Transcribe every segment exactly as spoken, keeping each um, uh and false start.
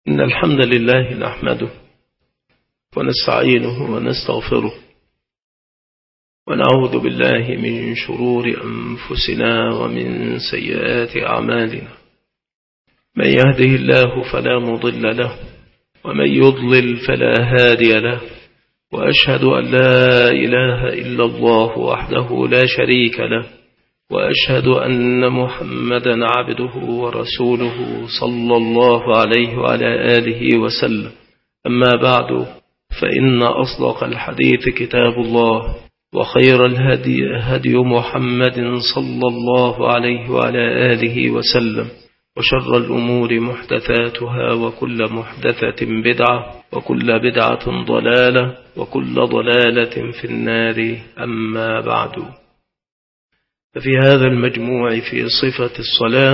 إن الحمد لله نحمده ونستعينه ونستغفره ونعوذ بالله من شرور أنفسنا ومن سيئات أعمالنا. من يهده الله فلا مضل له ومن يضلل فلا هادي له، وأشهد أن لا إله إلا الله وحده لا شريك له، وأشهد أن محمدا عبده ورسوله صلى الله عليه وعلى آله وسلم. أما بعد، فإن أصدق الحديث كتاب الله، وخير الهدي هدي محمد صلى الله عليه وعلى آله وسلم، وشر الأمور محدثاتها، وكل محدثة بدعة، وكل بدعة ضلالة، وكل ضلالة في النار. أما بعد، ففي هذا المجموع في صفة الصلاة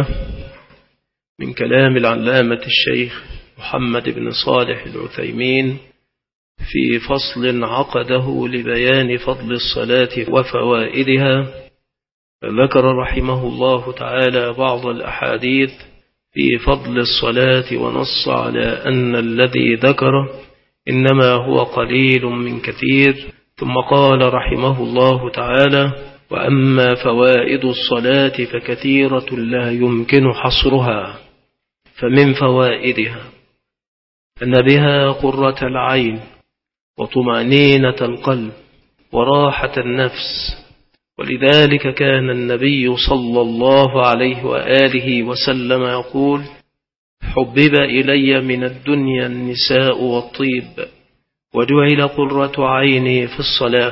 من كلام العلامة الشيخ محمد بن صالح العثيمين في فصل عقده لبيان فضل الصلاة وفوائدها، فذكر رحمه الله تعالى بعض الأحاديث في فضل الصلاة، ونص على أن الذي ذكره إنما هو قليل من كثير. ثم قال رحمه الله تعالى: وأما فوائد الصلاة فكثيرة لا يمكن حصرها. فمن فوائدها أن بها قرة العين وطمأنينة القلب وراحة النفس، ولذلك كان النبي صلى الله عليه وآله وسلم يقول: حبب إلي من الدنيا النساء والطيب، وجعل قرة عيني في الصلاة.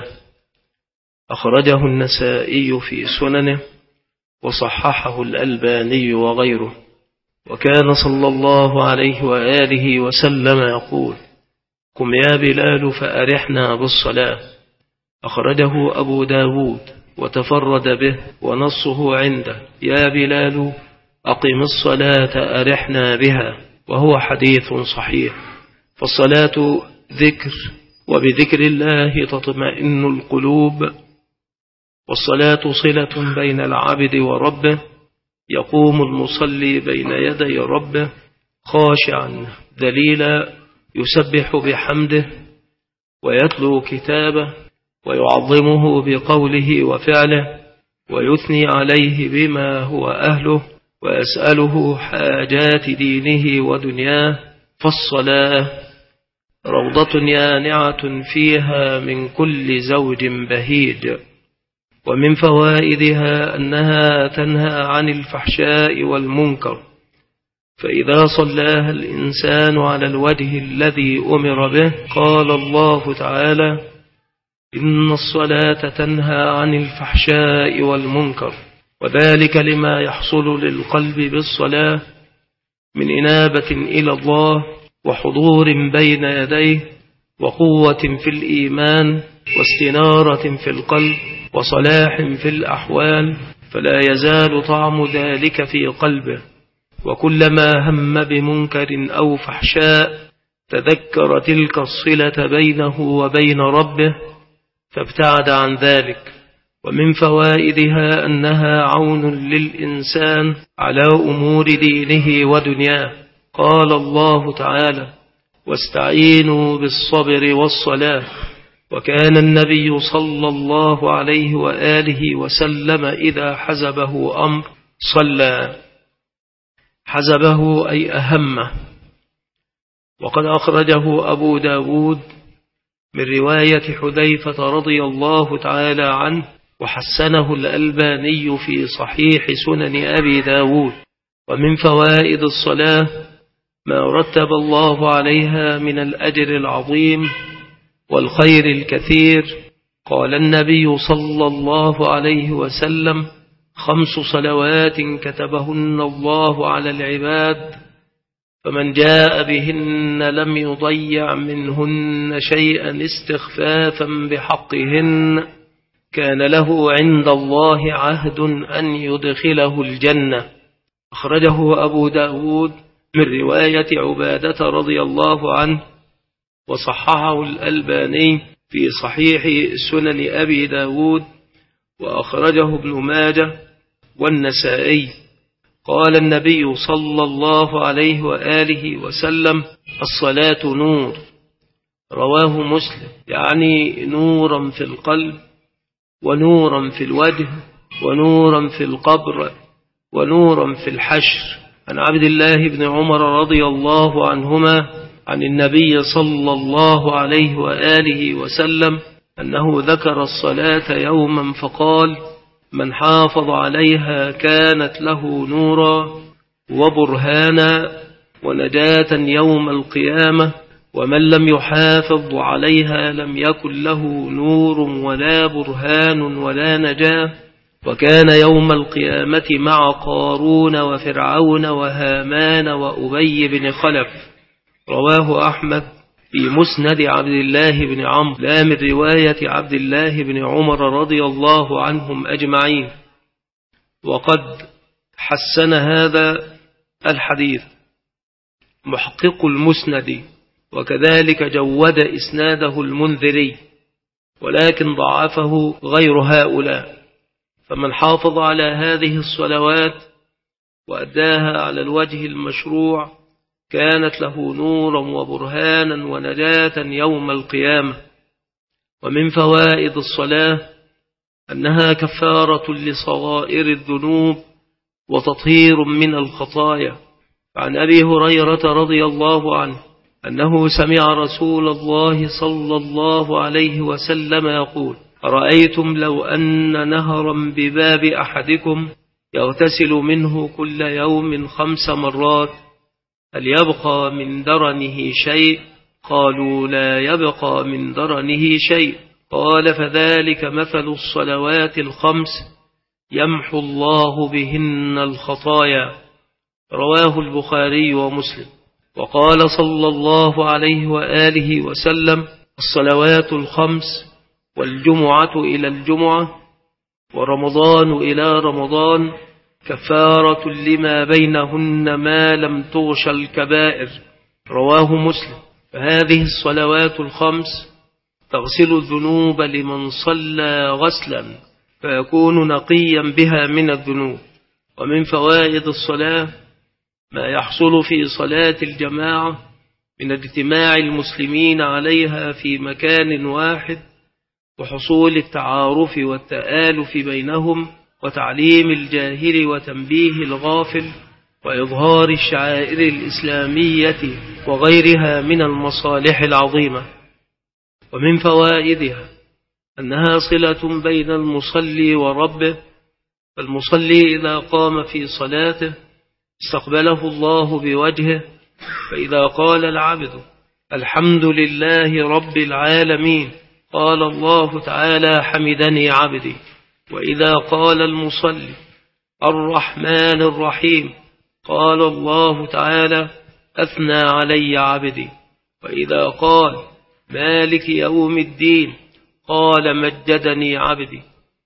أخرجه النسائي في سننه، وصححه الألباني وغيره. وكان صلى الله عليه وآله وسلم يقول: قم يا بلال فأرحنا بالصلاة. أخرجه أبو داود وتفرد به، ونصه عنده: يا بلال أقم الصلاة أرحنا بها، وهو حديث صحيح. فالصلاة ذكر، وبذكر الله تطمئن القلوب، والصلاة صلة بين العبد وربه. يقوم المصلي بين يدي ربه خاشعا ذليلا، يسبح بحمده ويتلو كتابه، ويعظمه بقوله وفعله، ويثني عليه بما هو أهله، ويسأله حاجات دينه ودنياه. فالصلاة روضة يانعة فيها من كل زوج بهيج. ومن فوائدها أنها تنهى عن الفحشاء والمنكر، فإذا صلاها الإنسان على الوجه الذي أمر به قال الله تعالى: إن الصلاة تنهى عن الفحشاء والمنكر، وذلك لما يحصل للقلب بالصلاة من إنابة إلى الله، وحضور بين يديه، وقوة في الإيمان، واستنارة في القلب، وصلاح في الأحوال، فلا يزال طعم ذلك في قلبه. وكلما هم بمنكر أو فحشاء تذكر تلك الصلة بينه وبين ربه فابتعد عن ذلك. ومن فوائدها أنها عون للإنسان على أمور دينه ودنياه. قال الله تعالى: واستعينوا بالصبر والصلاة. وكان النبي صلى الله عليه وآله وسلم إذا حزبه أمر صلى. حزبه أي أهمه. وقد أخرجه أبو داود من رواية حذيفة رضي الله تعالى عنه، وحسنه الألباني في صحيح سنن أبي داود. ومن فوائد الصلاة ما رتب الله عليها من الأجر العظيم والخير الكثير. قال النبي صلى الله عليه وسلم: خمس صلوات كتبهن الله على العباد، فمن جاء بهن لم يضيع منهن شيئا استخفافا بحقهن كان له عند الله عهد أن يدخله الجنة. أخرجه أبو داود من رواية عبادة رضي الله عنه، وصححه الألباني في صحيح سنن أبي داود، وأخرجه ابن ماجه والنسائي. قال النبي صلى الله عليه وآله وسلم: الصلاة نور. رواه مسلم. يعني نورا في القلب، ونورا في الوجه، ونورا في القبر، ونورا في الحشر. عن عبد الله بن عمر رضي الله عنهما عن النبي صلى الله عليه وآله وسلم أنه ذكر الصلاة يوما فقال: من حافظ عليها كانت له نورا وبرهانا ونجاة يوم القيامة، ومن لم يحافظ عليها لم يكن له نور ولا برهان ولا نجاة، وكان يوم القيامة مع قارون وفرعون وهامان وأبي بن خلف. رواه أحمد في مسند عبد الله بن عمرو، لا من رواية عبد الله بن عمر رضي الله عنهم أجمعين. وقد حسن هذا الحديث محقق المسند، وكذلك جود إسناده المنذري، ولكن ضعفه غير هؤلاء. فمن حافظ على هذه الصلوات وأداها على الوجه المشروع كانت له نورا وبرهانا ونجاة يوم القيامة. ومن فوائد الصلاة أنها كفارة لصغائر الذنوب وتطهير من الخطايا. عن أبي هريرة رضي الله عنه أنه سمع رسول الله صلى الله عليه وسلم يقول: أرأيتم لو أن نهرا بباب أحدكم يغتسل منه كل يوم خمس مرات هل يبقى من درنه شيء؟ قالوا: لا يبقى من درنه شيء. قال: فذلك مثل الصلوات الخمس يمحو الله بهن الخطايا. رواه البخاري ومسلم. وقال صلى الله عليه وآله وسلم: الصلوات الخمس والجمعة إلى الجمعة ورمضان إلى رمضان كفارة لما بينهن ما لم تغش الكبائر. رواه مسلم. فهذه الصلوات الخمس تغسل الذنوب لمن صلى غسلا فيكون نقيا بها من الذنوب. ومن فوائد الصلاة ما يحصل في صلاة الجماعة من اجتماع المسلمين عليها في مكان واحد، وحصول التعارف والتآلف بينهم، وتعليم الجاهل وتنبيه الغافل، وإظهار الشعائر الإسلامية وغيرها من المصالح العظيمة. ومن فوائدها أنها صلة بين المصلي وربه، فالمصلي إذا قام في صلاته استقبله الله بوجهه، فإذا قال العبد: الحمد لله رب العالمين، قال الله تعالى: حمدني عبدي. وإذا قال المصلي: الرحمن الرحيم، قال الله تعالى: أثنى علي عبدي. وإذا قال: مالك يوم الدين، قال: مجدني عبدي.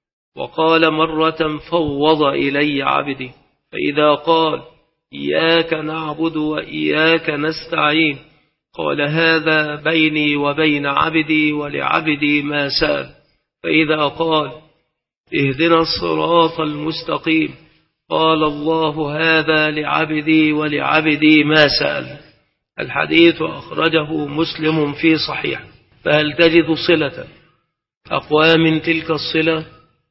وقال مرة: فوض إلي عبدي. فإذا قال: إياك نعبد وإياك نستعين، قال: هذا بيني وبين عبدي ولعبدي ما سأل. فإذا قال: اهدنا الصراط المستقيم، قال الله: هذا لعبدي ولعبدي ما سأل. الحديث أخرجه مسلم في صحيح. فهل تجد صلة أقوى من تلك الصلة؟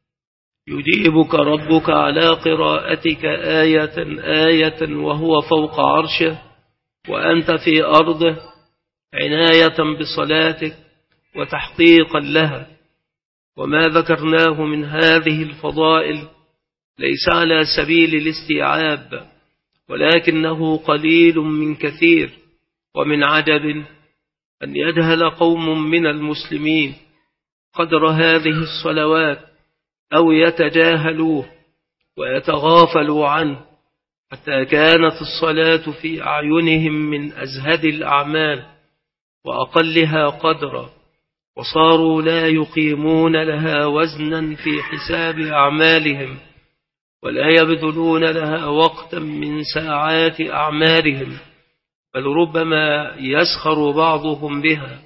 يجيبك ربك على قراءتك آية آية وهو فوق عرشه وأنت في أرضه، عناية بصلاتك وتحقيقا لها. وما ذكرناه من هذه الفضائل ليس على سبيل الاستيعاب، ولكنه قليل من كثير. ومن عجب أن يجهل قوم من المسلمين قدر هذه الصلوات أو يتجاهلوه ويتغافلوا عنه، حتى كانت الصلاة في أعينهم من أزهد الأعمال وأقلها قدرا، وصاروا لا يقيمون لها وزنا في حساب أعمالهم، ولا يبذلون لها وقتا من ساعات أعمالهم، بل ربما يسخر بعضهم بها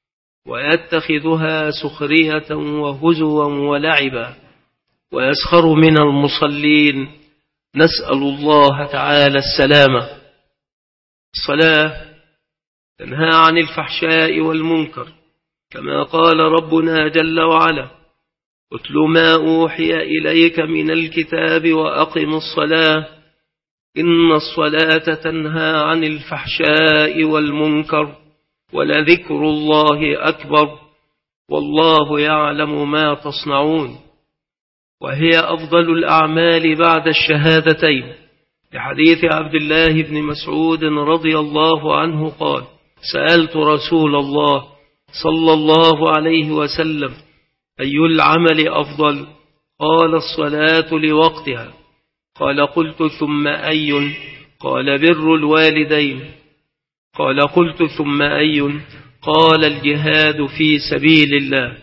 ويتخذها سخرية وهزوا ولعبا، ويسخر من المصلين نسأل الله تعالى السلامة. الصلاة تنهى عن الفحشاء والمنكر، كما قال ربنا جل وعلا: اتل ما أوحي إليك من الكتاب وأقم الصلاة إن الصلاة تنهى عن الفحشاء والمنكر ولذكر الله أكبر والله يعلم ما تصنعون. وهي أفضل الأعمال بعد الشهادتين، لحديث عبد الله بن مسعود رضي الله عنه قال: سألت رسول الله صلى الله عليه وسلم: أي العمل أفضل؟ قال: الصلاة لوقتها. قال: قلت: ثم أي؟ قال: بر الوالدين. قال: قلت: ثم أي؟ قال: الجهاد في سبيل الله.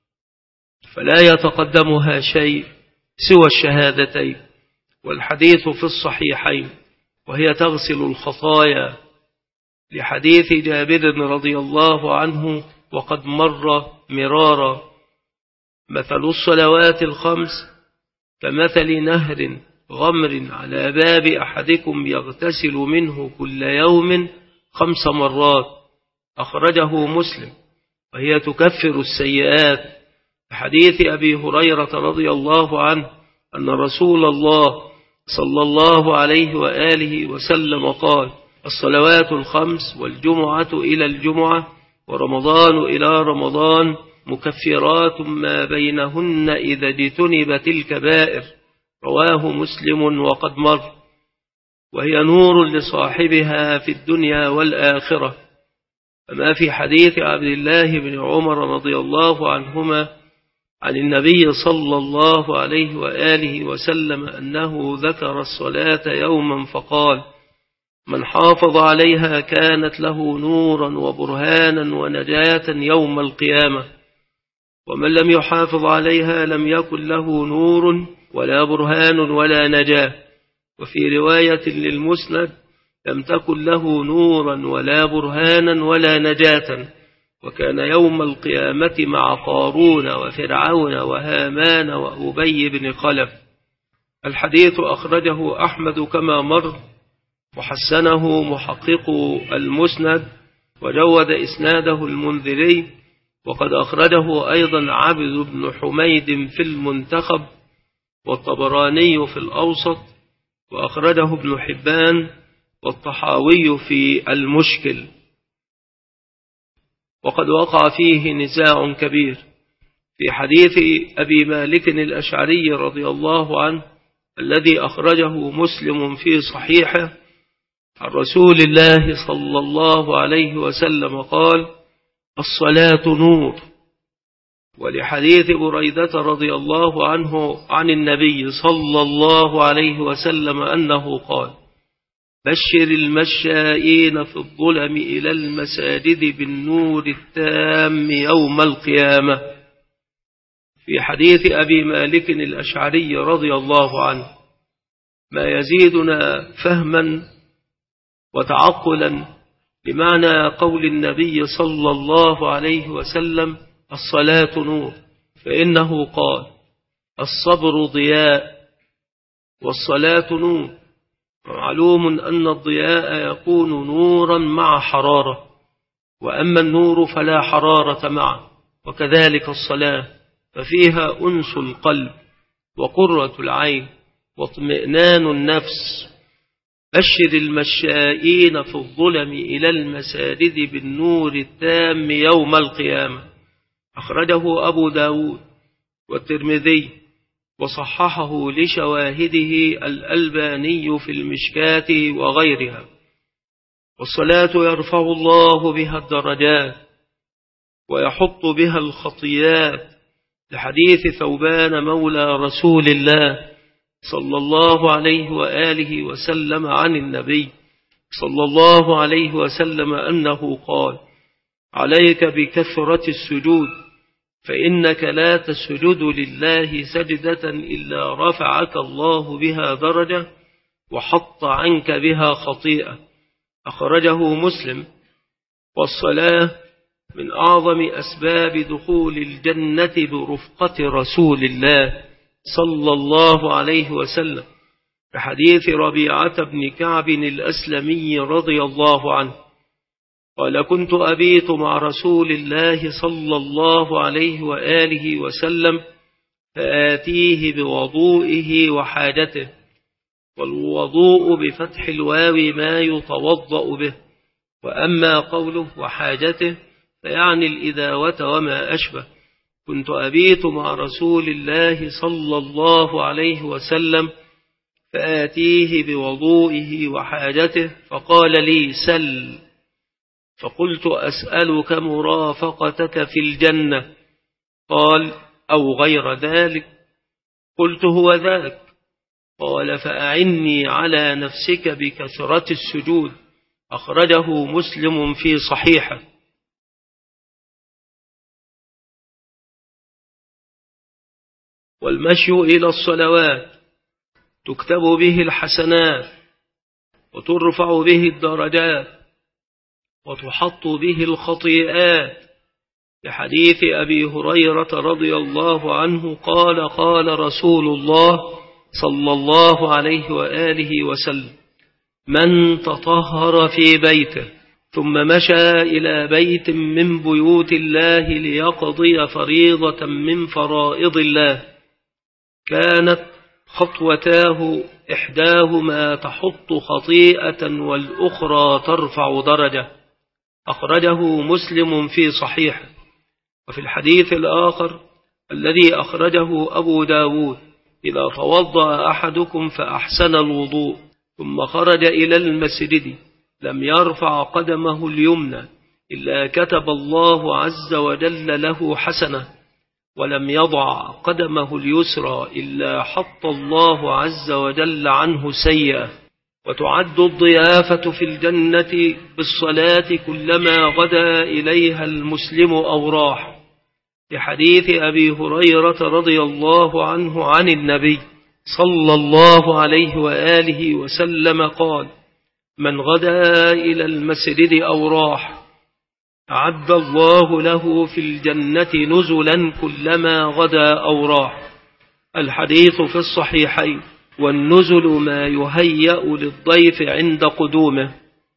فلا يتقدمها شيء سوى الشهادتين، والحديث في الصحيحين، وهي تغسل الخطايا، لحديث جابر رضي الله عنه وقد مر مرارا: مثل الصلوات الخمس كمثل نهر غمر على باب أحدكم يغتسل منه كل يوم خمس مرات، أخرجه مسلم، وهي تكفر السيئات. حديث أبي هريرة رضي الله عنه أن رسول الله صلى الله عليه وآله وسلم قال: الصلوات الخمس والجمعة إلى الجمعة ورمضان إلى رمضان مكفرات ما بينهن إذا اجتنبت الكبائر، رواه مسلم وقد مر. وهي نور لصاحبها في الدنيا والآخرة. أما في حديث عبد الله بن عمر رضي الله عنهما عن النبي صلى الله عليه وآله وسلم أنه ذكر الصلاة يوما فقال: من حافظ عليها كانت له نورا وبرهانا ونجاة يوم القيامة، ومن لم يحافظ عليها لم يكن له نور ولا برهان ولا نجاة. وفي رواية للمسند: لم تكن له نورا ولا برهانا ولا نجاة، وكان يوم القيامة مع قارون وفرعون وهامان وأبي بن خلف. الحديث أخرجه أحمد كما مر، وحسنه محقق المسند، وجود إسناده المنذري، وقد أخرجه أيضا عبد بن حميد في المنتخب، والطبراني في الأوسط، وأخرجه ابن حبان والطحاوي في المشكل. وقد وقع فيه نزاع كبير في حديث أبي مالك الأشعري رضي الله عنه الذي أخرجه مسلم في صحيحه عن رسول الله صلى الله عليه وسلم قال: الصلاة نور. ولحديث بريدة رضي الله عنه عن النبي صلى الله عليه وسلم أنه قال: بشر المشائين في الظلم إلى المساجد بالنور التام يوم القيامة. في حديث أبي مالك الأشعري رضي الله عنه ما يزيدنا فهما وتعقلا بمعنى قول النبي صلى الله عليه وسلم: الصلاة نور، فإنه قال: الصبر ضياء والصلاة نور. معلوم أن الضياء يكون نورا مع حرارة، وأما النور فلا حرارة معه، وكذلك الصلاة ففيها أنس القلب وقرة العين واطمئنان النفس. بشر المشائين في الظلم إلى المساجد بالنور التام يوم القيامة. أخرجه أبو داود والترمذي، وصححه لشواهده الألباني في المشكاة وغيرها. والصلاة يرفع الله بها الدرجات ويحط بها الخطيات، لحديث ثوبان مولى رسول الله صلى الله عليه وآله وسلم عن النبي صلى الله عليه وسلم أنه قال: عليك بكثرة السجود، فإنك لا تسجد لله سجدة إلا رفعك الله بها درجة وحط عنك بها خطيئة. أخرجه مسلم. والصلاة من أعظم أسباب دخول الجنة برفقة رسول الله صلى الله عليه وسلم، بحديث ربيعة بن كعب الأسلمي رضي الله عنه قال: كنت أبيت مع رسول الله صلى الله عليه وآله وسلم فآتيه بوضوئه وحاجته، والوضوء بفتح الواو ما يتوضأ به، وأما قوله وحاجته فيعني الإداوة وما أشبه. كنت أبيت مع رسول الله صلى الله عليه وسلم فآتيه بوضوئه وحاجته فقال لي: سل. فقلت: أسألك مرافقتك في الجنة. قال: أو غير ذلك. قلت: هو ذاك. قال: فأعني على نفسك بكثرة السجود. أخرجه مسلم في صحيحه. والمشي إلى الصلوات تكتب به الحسنات وترفع به الدرجات وتحط به الخطيئات، لحديث أبي هريرة رضي الله عنه قال: قال رسول الله صلى الله عليه وآله وسلم: من تطهر في بيته ثم مشى إلى بيت من بيوت الله ليقضي فريضة من فرائض الله كانت خطوتاه إحداهما تحط خطيئة والأخرى ترفع درجة. أخرجه مسلم في صحيحه. وفي الحديث الآخر الذي أخرجه أبو داود: إذا توضأ أحدكم فأحسن الوضوء ثم خرج إلى المسجد لم يرفع قدمه اليمنى إلا كتب الله عز وجل له حسنة، ولم يضع قدمه اليسرى إلا حط الله عز وجل عنه سيئة. وتعد الضيافة في الجنة بالصلاة كلما غدا إليها المسلم أو راح، لحديث أبي هريرة رضي الله عنه عن النبي صلى الله عليه وآله وسلم قال: من غدا إلى المسجد أو راح أعد الله له في الجنة نزلا كلما غدا أو راح. الحديث في الصحيحين. والنزل ما يهيأ للضيف عند قدومه.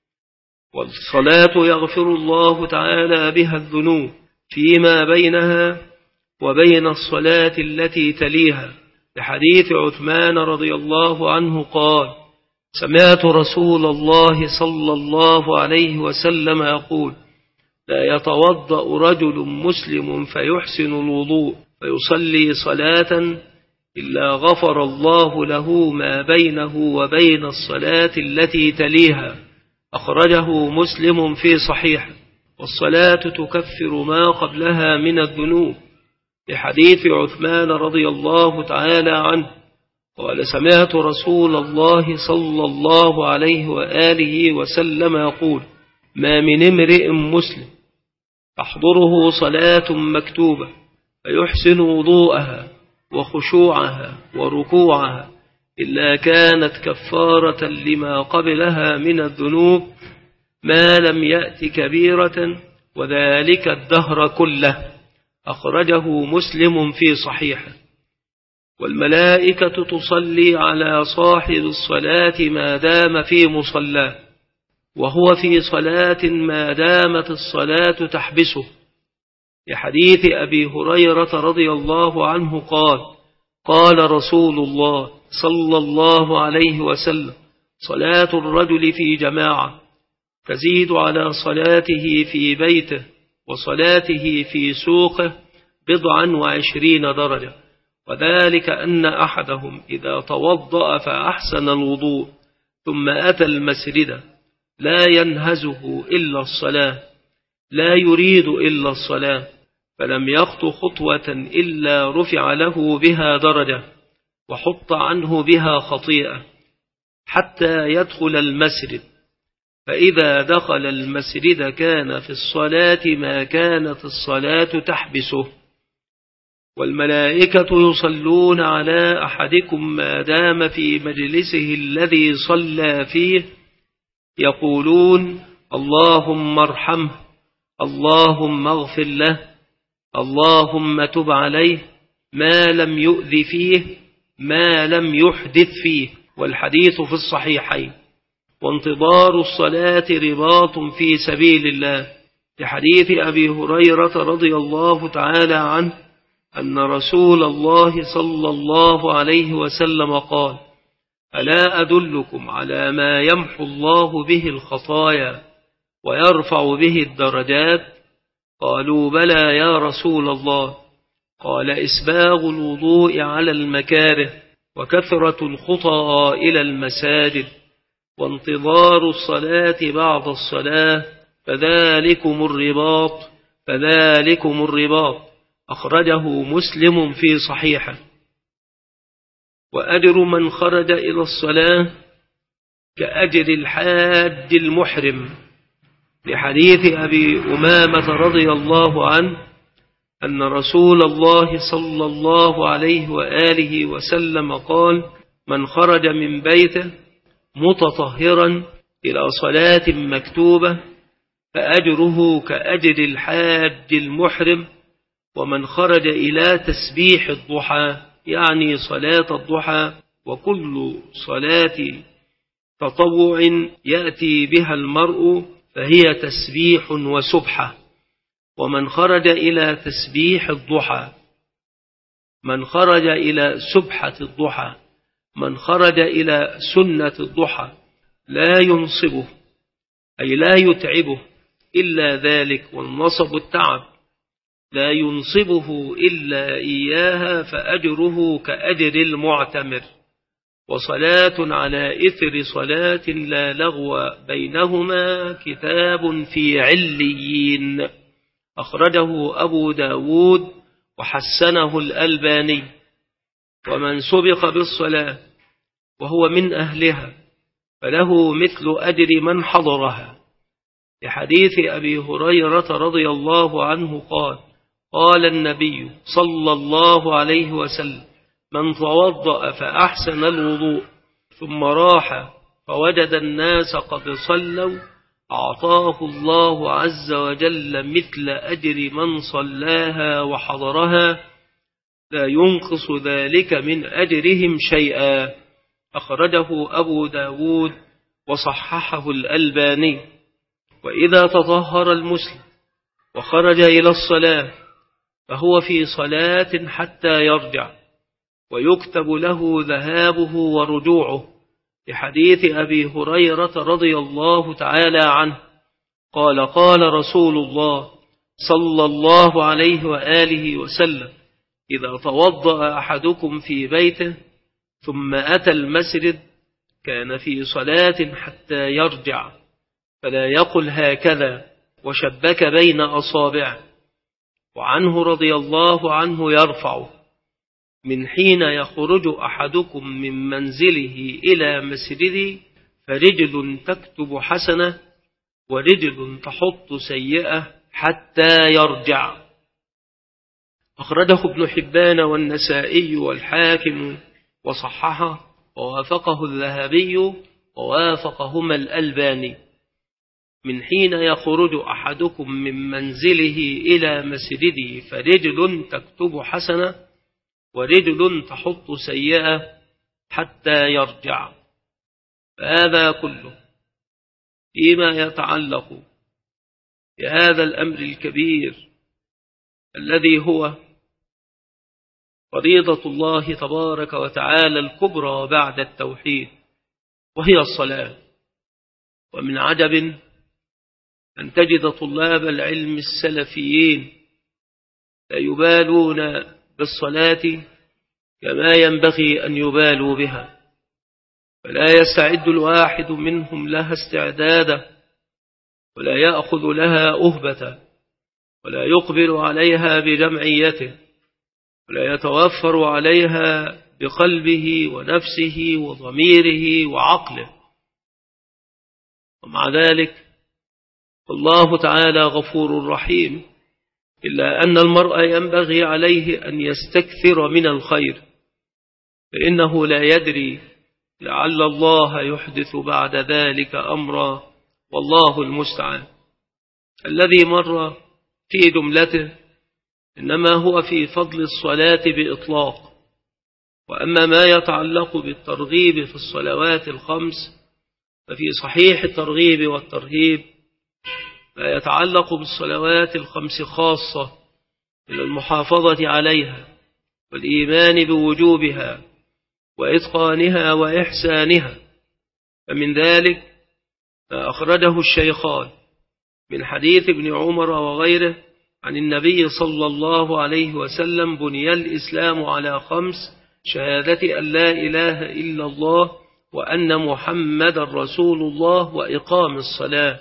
والصلاة يغفر الله تعالى بها الذنوب فيما بينها وبين الصلاة التي تليها، لحديث عثمان رضي الله عنه قال: سمعت رسول الله صلى الله عليه وسلم يقول: لا يتوضأ رجل مسلم فيحسن الوضوء فيصلي صلاة إلا غفر الله له ما بينه وبين الصلاة التي تليها. أخرجه مسلم في صحيحه. والصلاة تكفر ما قبلها من الذنوب، لحديث عثمان رضي الله تعالى عنه قال: سمعت رسول الله صلى الله عليه وآله وسلم يقول: ما من امرئ مسلم تحضره صلاة مكتوبة فيحسن وضوءها وخشوعها وركوعها إلا كانت كفارة لما قبلها من الذنوب ما لم يأت كبيرة، وذلك الدهر كله. أخرجه مسلم في صحيحه. والملائكة تصلي على صاحب الصلاة ما دام في مصلاه، وهو في صلاة ما دامت الصلاة تحبسه، لحديث أبي هريرة رضي الله عنه قال: قال رسول الله صلى الله عليه وسلم: صلاة الرجل في جماعة تزيد على صلاته في بيته وصلاته في سوقه بضعا وعشرين درجة، وذلك أن أحدهم إذا توضأ فأحسن الوضوء ثم أتى المسجد لا ينهزه إلا الصلاة، لا يريد إلا الصلاة، فلم يخط خطوة إلا رفع له بها درجة وحط عنه بها خطيئة حتى يدخل المسجد، فإذا دخل المسجد كان في الصلاة ما كانت الصلاة تحبسه. والملائكة يصلون على أحدكم ما دام في مجلسه الذي صلى فيه، يقولون: اللهم ارحمه، اللهم اغفر له، اللهم تب عليه، ما لم يؤذ فيه، ما لم يحدث فيه. والحديث في الصحيحين. وانتظار الصلاة رباط في سبيل الله، لحديث أبي هريرة رضي الله تعالى عنه أن رسول الله صلى الله عليه وسلم قال: ألا أدلكم على ما يمحو الله به الخطايا ويرفع به الدرجات؟ قالوا: بلى يا رسول الله. قال: إسباغ الوضوء على المكاره، وكثرة الخطى إلى المساجد، وانتظار الصلاة بعد الصلاة، فذلكم الرباط فذلكم الرباط أخرجه مسلم في صحيحه. وأجر من خرج إلى الصلاة كأجر الحاج المحرم، لحديث أبي أمامة رضي الله عنه أن رسول الله صلى الله عليه وآله وسلم قال: من خرج من بيته متطهرا إلى صلاة مكتوبة فأجره كأجر الحاج المحرم. ومن خرج إلى تسبيح الضحى، يعني صلاة الضحى، وكل صلاة تطوع يأتي بها المرء فهي تسبيح وسبحة. ومن خرج إلى تسبيح الضحى، من خرج إلى سبحة الضحى، من خرج إلى سنة الضحى لا ينصبه، أي لا يتعبه إلا ذلك، والنصب التعب، لا ينصبه إلا إياها، فأجره كأجر المعتمر. وصلاة على إثر صلاة لا لغو بينهما كتاب في عليين، أخرجه أبو داود وحسنه الألباني. ومن سبق بالصلاة وهو من أهلها فله مثل أجر من حضرها، لحديث أبي هريرة رضي الله عنه قال: قال النبي صلى الله عليه وسلم: من توضأ فأحسن الوضوء ثم راح فوجد الناس قد صلوا أعطاه الله عز وجل مثل أجر من صلاها وحضرها، لا ينقص ذلك من أجرهم شيئا، أخرجه أبو داود وصححه الألباني. وإذا تطهر المسلم وخرج إلى الصلاة فهو في صلاة حتى يرجع، ويكتب له ذهابه ورجوعه، لحديث أبي هريرة رضي الله تعالى عنه قال: قال رسول الله صلى الله عليه وآله وسلم: إذا توضأ أحدكم في بيته ثم أتى المسجد كان في صلاة حتى يرجع، فلا يقل هكذا وشبك بين أصابعه. وعنه رضي الله عنه يرفع: من حين يخرج أحدكم من منزله إلى مسجده فرجل تكتب حسنة ورجل تحط سيئة حتى يرجع، أخرجه ابن حبان والنسائي والحاكم وصححه، ووافقه الذهبي ووافقهما الألباني. من حين يخرج أحدكم من منزله إلى مسجده فرجل تكتب حسنة ورجل تحط سيئة حتى يرجع. فهذا كله فيما يتعلق بهذا الأمر الكبير الذي هو فريضة الله تبارك وتعالى الكبرى بعد التوحيد، وهي الصلاة. ومن عجب أن تجد طلاب العلم السلفيين لا يبالون بالصلاة كما ينبغي أن يبالوا بها، فلا يستعد الواحد منهم لها استعدادا، ولا يأخذ لها أهبة، ولا يقبل عليها بجمعيته، ولا يتوفر عليها بقلبه ونفسه وضميره وعقله. ومع ذلك الله تعالى غفور رحيم، إلا أن المرء ينبغي عليه أن يستكثر من الخير، فإنه لا يدري لعل الله يحدث بعد ذلك أمرا، والله المستعان. الذي مر في جملته إنما هو في فضل الصلاة بإطلاق، وأما ما يتعلق بالترغيب في الصلوات الخمس ففي صحيح الترغيب والترهيب ما يتعلق بالصلوات الخمس خاصة من المحافظة عليها والإيمان بوجوبها وإتقانها وإحسانها. فمن ذلك ما أخرجه الشيخان من حديث ابن عمر وغيره عن النبي صلى الله عليه وسلم: بني الإسلام على خمس: شهادة أن لا إله إلا الله وأن محمد رسول الله وإقام الصلاة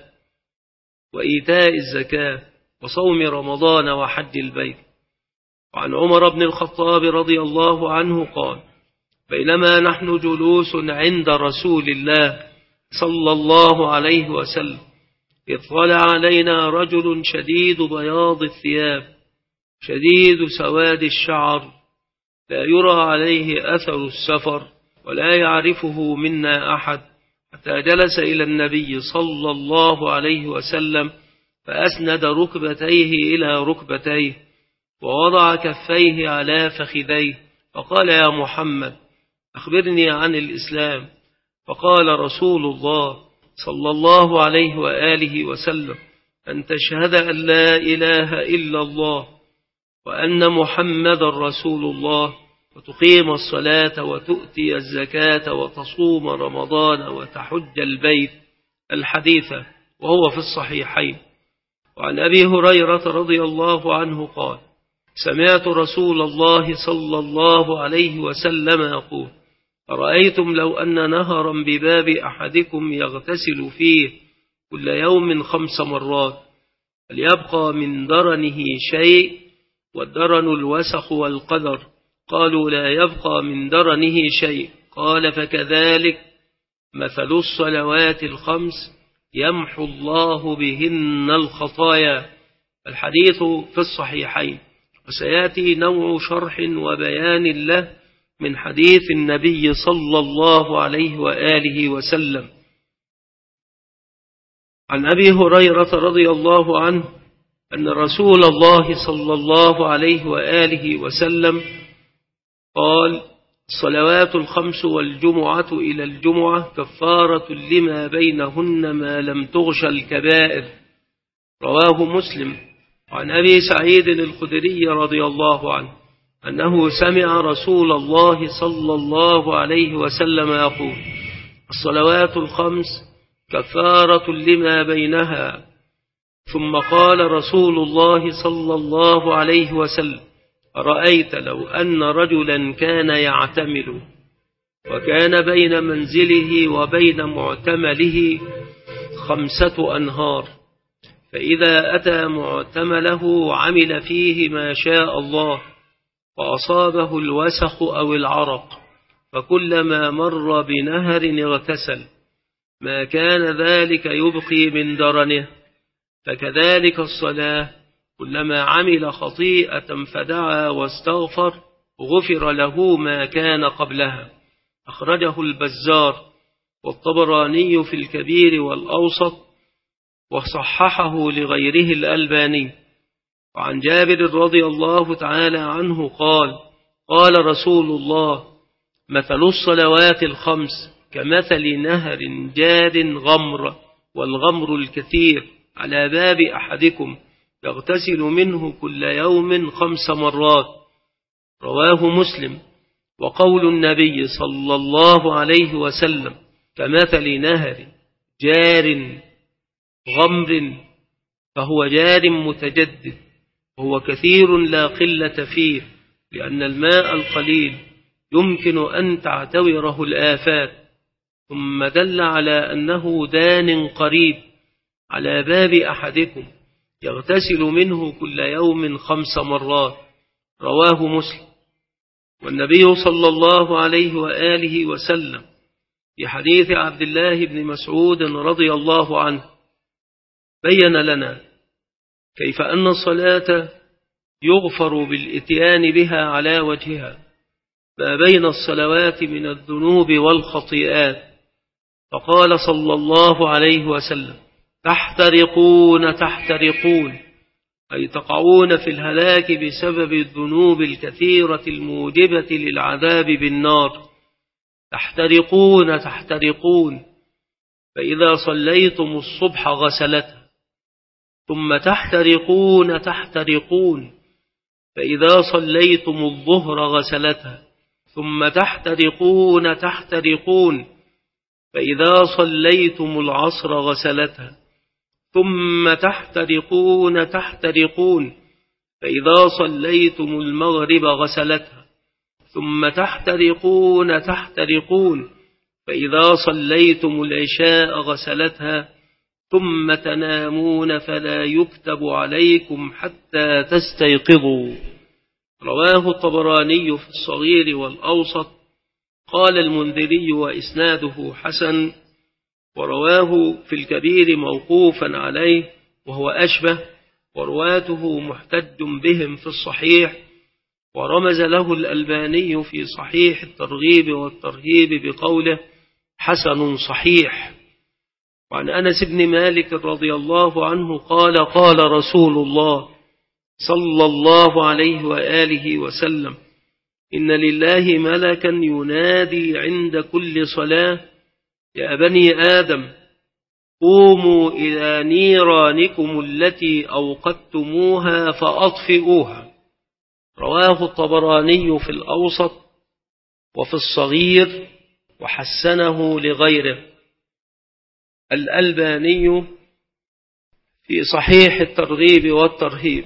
وإيتاء الزكاة وصوم رمضان وحج البيت. وعن عمر بن الخطاب رضي الله عنه قال: بينما نحن جلوس عند رسول الله صلى الله عليه وسلم إذ طلع علينا رجل شديد بياض الثياب شديد سواد الشعر لا يرى عليه أثر السفر ولا يعرفه منا أحد، حتى جلس إلى النبي صلى الله عليه وسلم فأسند ركبتيه إلى ركبتيه ووضع كفيه على فخذيه فقال: يا محمد أخبرني عن الإسلام. فقال رسول الله صلى الله عليه وآله وسلم: أن تشهد أن لا إله إلا الله وأن محمد رسول الله وتقيم الصلاة وتؤتي الزكاة وتصوم رمضان وتحج البيت. الحديث وهو في الصحيحين. وعن أبي هريرة رضي الله عنه قال: سمعت رسول الله صلى الله عليه وسلم يقول: أرأيتم لو أن نهرا بباب أحدكم يغتسل فيه كل يوم خمس مرات هل يبقى من درنه شيء؟ والدرن الوسخ والقدر. قالوا: لا يبقى من درنه شيء. قال: فكذلك مثل الصلوات الخمس يمحو الله بهن الخطايا. الحديث في الصحيحين، وسيأتي نوع شرح وبيان له من حديث النبي صلى الله عليه وآله وسلم. عن أبي هريرة رضي الله عنه أن رسول الله صلى الله عليه وآله وسلم قال: الصلوات الخمس والجمعة إلى الجمعة كفارة لما بينهن ما لم تغش الكبائر. رواه مسلم. عن أبي سعيد الخدري رضي الله عنه أنه سمع رسول الله صلى الله عليه وسلم يقول: الصلوات الخمس كفارة لما بينها. ثم قال رسول الله صلى الله عليه وسلم: أرأيت لو أن رجلا كان يعتمل وكان بين منزله وبين معتمله خمسة أنهار، فإذا أتى معتمله عمل فيه ما شاء الله وأصابه الوسخ أو العرق فكلما مر بنهر اغتسل ما كان ذلك يبقي من درنه، فكذلك الصلاة كلما عمل خطيئة فدعا واستغفر غفر له ما كان قبلها. أخرجه البزار والطبراني في الكبير والأوسط وصححه لغيره الألباني. وعن جابر رضي الله تعالى عنه قال: قال رسول الله: مثل الصلوات الخمس كمثل نهر جاد غمر، والغمر الكثير على باب أحدكم يغتسل منه كل يوم خمس مرات. رواه مسلم. وقول النبي صلى الله عليه وسلم كمثل نهر جار غمر فهو جار متجدد وهو كثير لا قلة فيه، لأن الماء القليل يمكن أن تعتوره الآفات. ثم دل على أنه دان قريب على باب أحدكم يغتسل منه كل يوم خمس مرات. رواه مسلم. والنبي صلى الله عليه وآله وسلم في حديث عبد الله بن مسعود رضي الله عنه بين لنا كيف أن الصلاة يغفر بالإتيان بها على وجهها ما بين الصلوات من الذنوب والخطيئات. فقال صلى الله عليه وسلم: تحترقون تحترقون، أي تقعون في الهلاك بسبب الذنوب الكثيرة الموجبة للعذاب بالنار. تحترقون تحترقون فإذا صليتم الصبح غسلتها، ثم تحترقون تحترقون فإذا صليتم الظهر غسلتها، ثم تحترقون تحترقون فإذا صليتم العصر غسلتها، ثم تحترقون تحترقون فإذا صليتم المغرب غسلتها، ثم تحترقون تحترقون فإذا صليتم العشاء غسلتها، ثم تنامون فلا يكتب عليكم حتى تستيقظوا. رواه الطبراني في الصغير والأوسط. قال المنذري وإسناده حسن، ورواه في الكبير موقوفا عليه وهو أشبه، ورواته محتج بهم في الصحيح، ورمز له الألباني في صحيح الترغيب والترهيب بقوله حسن صحيح. وعن أنس بن مالك رضي الله عنه قال قال رسول الله صلى الله عليه وآله وسلم: إن لله ملكا ينادي عند كل صلاة: يا بني آدم قوموا إلى نيرانكم التي أوقدتموها فأطفئوها. رواه الطبراني في الأوسط وفي الصغير وحسنه لغيره. الألباني في صحيح الترغيب والترهيب.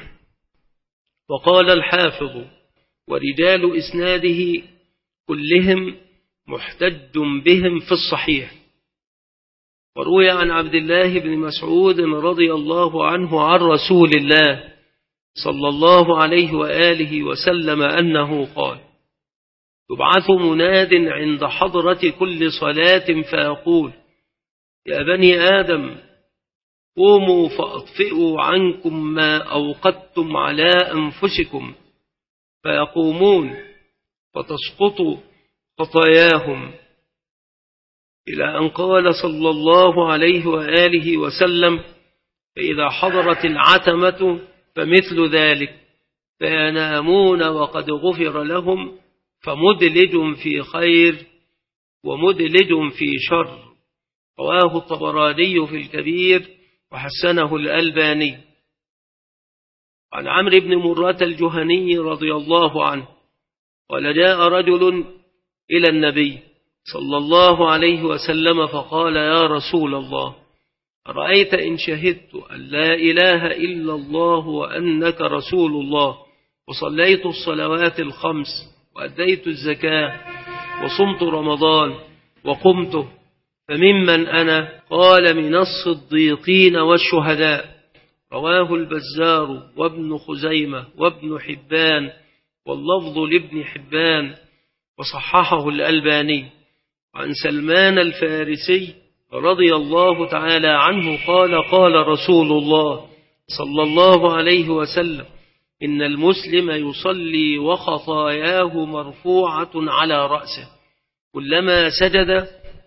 وقال الحافظ: ورجال إسناده كلهم محتج بهم في الصحيح. وروي عن عبد الله بن مسعود رضي الله عنه عن رسول الله صلى الله عليه وآله وسلم أنه قال: يبعث مناد عند حضرة كل صلاة فيقول: يا بني آدم قوموا فأطفئوا عنكم ما أوقدتم على أنفسكم، فيقومون فتسقط خطاياهم، إلى أن قال صلى الله عليه وآله وسلم: فإذا حضرت العتمة فمثل ذلك، فينامون وقد غفر لهم، فمدلج في خير ومدلج في شر. رواه الطبراني في الكبير وحسنه الألباني. عن عمرو بن مرة الجهني رضي الله عنه قال: جاء رجل إلى النبي صلى الله عليه وسلم فقال: يا رسول الله، أرأيت إن شهدت أن لا إله إلا الله وأنك رسول الله، وصليت الصلوات الخمس، وأديت الزكاة، وصمت رمضان، وقمته، فممن أنا؟ قال: من الصديقين والشهداء. رواه البزار وابن خزيمة وابن حبان، واللفظ لابن حبان، وصححه الألباني. عن سلمان الفارسي رضي الله تعالى عنه قال: قال رسول الله صلى الله عليه وسلم: إن المسلم يصلي وخطاياه مرفوعة على رأسه، كلما سجد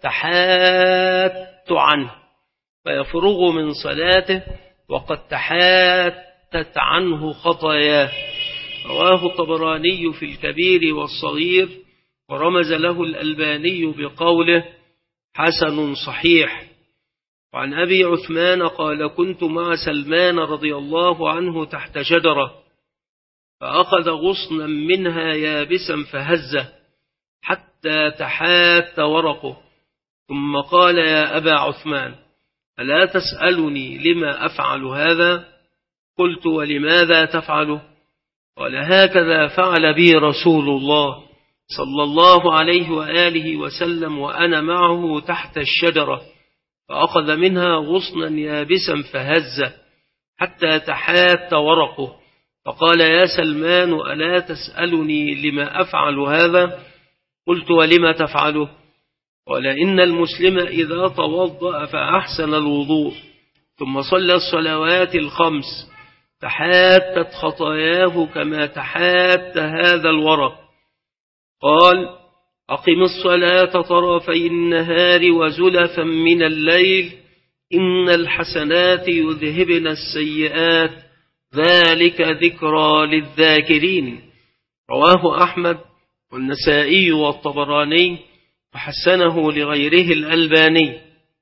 تحات عنه فيفرغ من صلاته وقد تحاتت عنه خطاياه. رواه الطبراني في الكبير والصغير، ورمز له الألباني بقوله حسن صحيح. وعن أبي عثمان قال: كنت مع سلمان رضي الله عنه تحت شجرة، فأخذ غصنا منها يابسا فهزه حتى تحات ورقه، ثم قال: يا أبا عثمان، ألا تسألني لما أفعل هذا؟ قلت: ولماذا تفعله؟ قال: هكذا فعل بي رسول الله صلى الله عليه وآله وسلم وأنا معه تحت الشجرة، فأخذ منها غصنا يابسا فهزه حتى تحات ورقه، فقال: يا سلمان، ألا تسألني لما أفعل هذا؟ قلت: ولم تفعله؟ قال: إن المسلم إذا توضأ فأحسن الوضوء ثم صلى الصلوات الخمس تحاتت خطاياه كما تحات هذا الورق. قال: أقم الصلاة طرفي النهار وزلفا من الليل، إن الحسنات يذهبن السيئات، ذلك ذكرى للذاكرين. رواه أحمد والنسائي والطبراني وحسنه لغيره الألباني.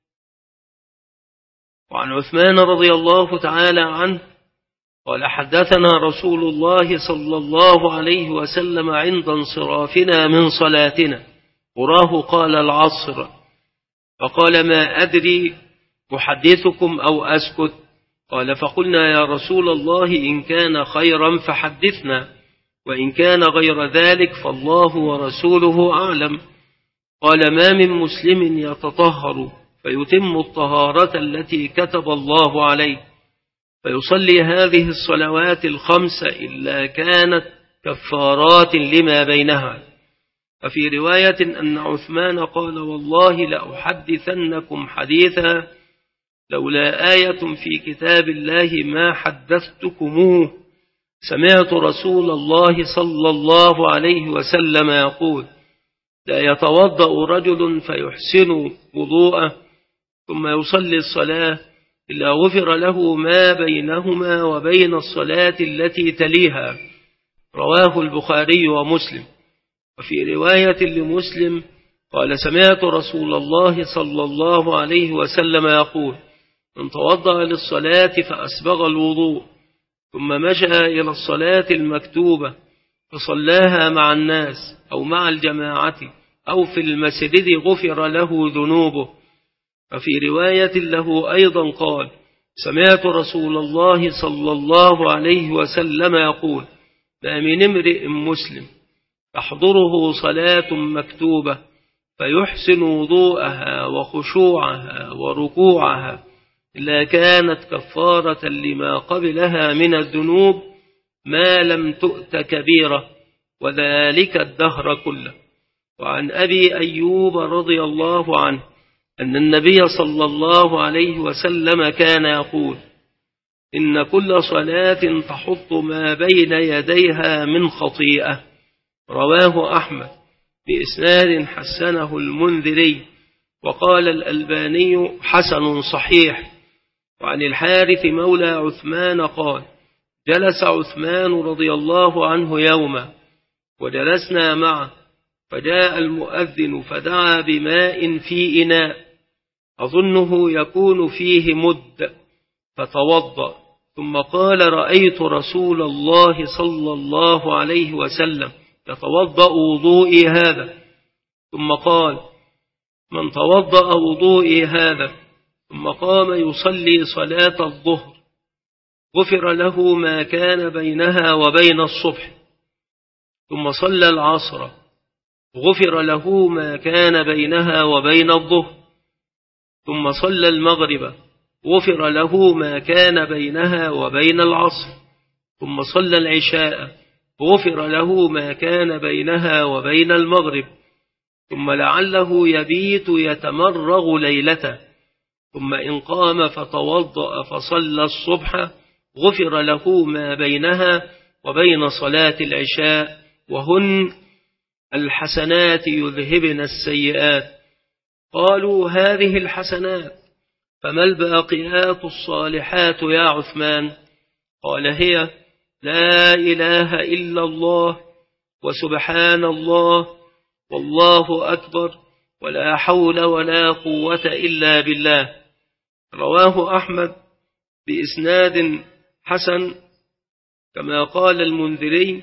وعن عثمان رضي الله تعالى عنه قال حدثنا رسول الله صلى الله عليه وسلم عند انصرافنا من صلاتنا وراه قال العصر، فقال ما أدري أحدثكم أو أسكت؟ قال فقلنا يا رسول الله إن كان خيرا فحدثنا، وإن كان غير ذلك فالله ورسوله أعلم. قال ما من مسلم يتطهر فيتم الطهارة التي كتب الله عليه فيصلي هذه الصلوات الخمس إلا كانت كفارات لما بينها. وفي رواية أن عثمان قال والله لأحدثنكم حديثا لولا آية في كتاب الله ما حدثتكموه، سمعت رسول الله صلى الله عليه وسلم يقول لا يتوضأ رجل فيحسن وضوءه ثم يصلي الصلاة إلا غفر له ما بينهما وبين الصلاة التي تليها. رواه البخاري ومسلم. وفي رواية لمسلم قال سمعت رسول الله صلى الله عليه وسلم يقول من توضأ للصلاة فأسبغ الوضوء ثم مشى إلى الصلاة المكتوبة فصلاها مع الناس أو مع الجماعة أو في المسجد غفر له ذنوبه. وفي رواية له أيضا قال سمعت رسول الله صلى الله عليه وسلم يقول ما من امرئ مسلم تحضره صلاة مكتوبة فيحسن وضوءها وخشوعها وركوعها إلا كانت كفارة لما قبلها من الذنوب ما لم تؤت كبيرة، وذلك الدهر كله. وعن أبي أيوب رضي الله عنه أن النبي صلى الله عليه وسلم كان يقول إن كل صلاة تحط ما بين يديها من خطيئة. رواه أحمد بإسناد حسنه المنذري، وقال الألباني حسن صحيح. وعن الحارث مولى عثمان قال جلس عثمان رضي الله عنه يوما وجلسنا معه فجاء المؤذن فدعا بماء في إناء أظنه يكون فيه مد فتوضأ، ثم قال رأيت رسول الله صلى الله عليه وسلم يتوضأ وضوئي هذا، ثم قال من توضأ وضوئي هذا ثم قام يصلي صلاة الظهر غفر له ما كان بينها وبين الصبح، ثم صلى العصر غفر له ما كان بينها وبين الظهر، ثم صلى المغرب غفر له ما كان بينها وبين العصر، ثم صلى العشاء غفر له ما كان بينها وبين المغرب، ثم لعله يبيت يتمرغ ليلته، ثم إن قام فتوضأ فصلى الصبح غفر له ما بينها وبين صلاة العشاء، وهن الحسنات يذهبن السيئات. قالوا هذه الحسنات فما الباقيات الصالحات يا عثمان؟ قال هي لا إله إلا الله وسبحان الله والله أكبر ولا حول ولا قوة إلا بالله. رواه أحمد بإسناد حسن كما قال المنذري،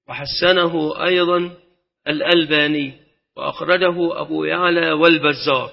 وحسنه أيضا الألباني، وأخرجه أبو يعلى والبزار.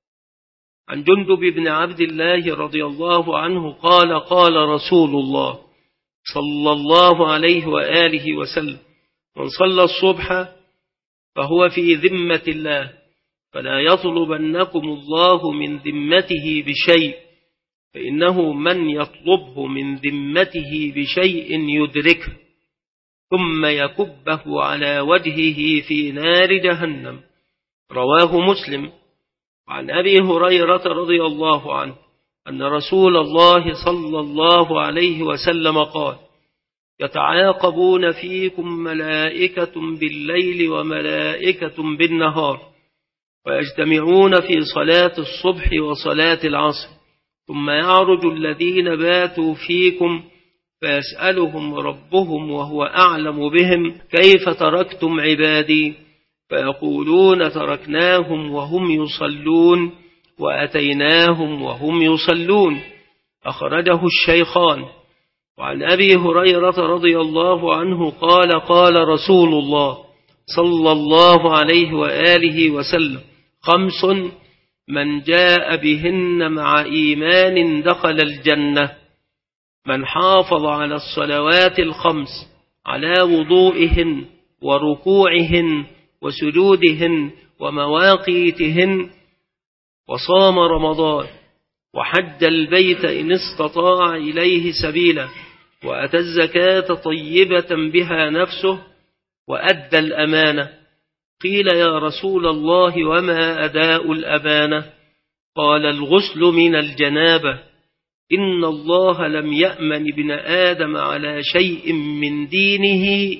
عن جندب بن عبد الله رضي الله عنه قال قال رسول الله صلى الله عليه وآله وسلم من صلى الصبح فهو في ذمة الله فلا يطلبنكم الله من ذمته بشيء، فإنه من يطلبه من ذمته بشيء يدركه ثم يكبه على وجهه في نار جهنم. رواه مسلم. عن أبي هريرة رضي الله عنه أن رسول الله صلى الله عليه وسلم قال يتعاقبون فيكم ملائكة بالليل وملائكة بالنهار ويجتمعون في صلاة الصبح وصلاة العصر، ثم يعرج الذين باتوا فيكم فيسألهم ربهم وهو أعلم بهم كيف تركتم عبادي فيقولون تركناهم وهم يصلون وأتيناهم وهم يصلون. أخرجه الشيخان. وعن أبي هريرة رضي الله عنه قال قال رسول الله صلى الله عليه وآله وسلم خمس من جاء بهن مع إيمان دخل الجنة: من حافظ على الصلوات الخمس على وضوئهن وركوعهن وسجودهن ومواقيتهن، وصام رمضان وحج البيت إن استطاع إليه سبيلا، وأتى الزكاة طيبة بها نفسه، وأدى الأمانة. قيل يا رسول الله وما أداء الأمانة؟ قال الغسل من الجنابة. إن الله لم يأمن ابن آدم على شيء من دينه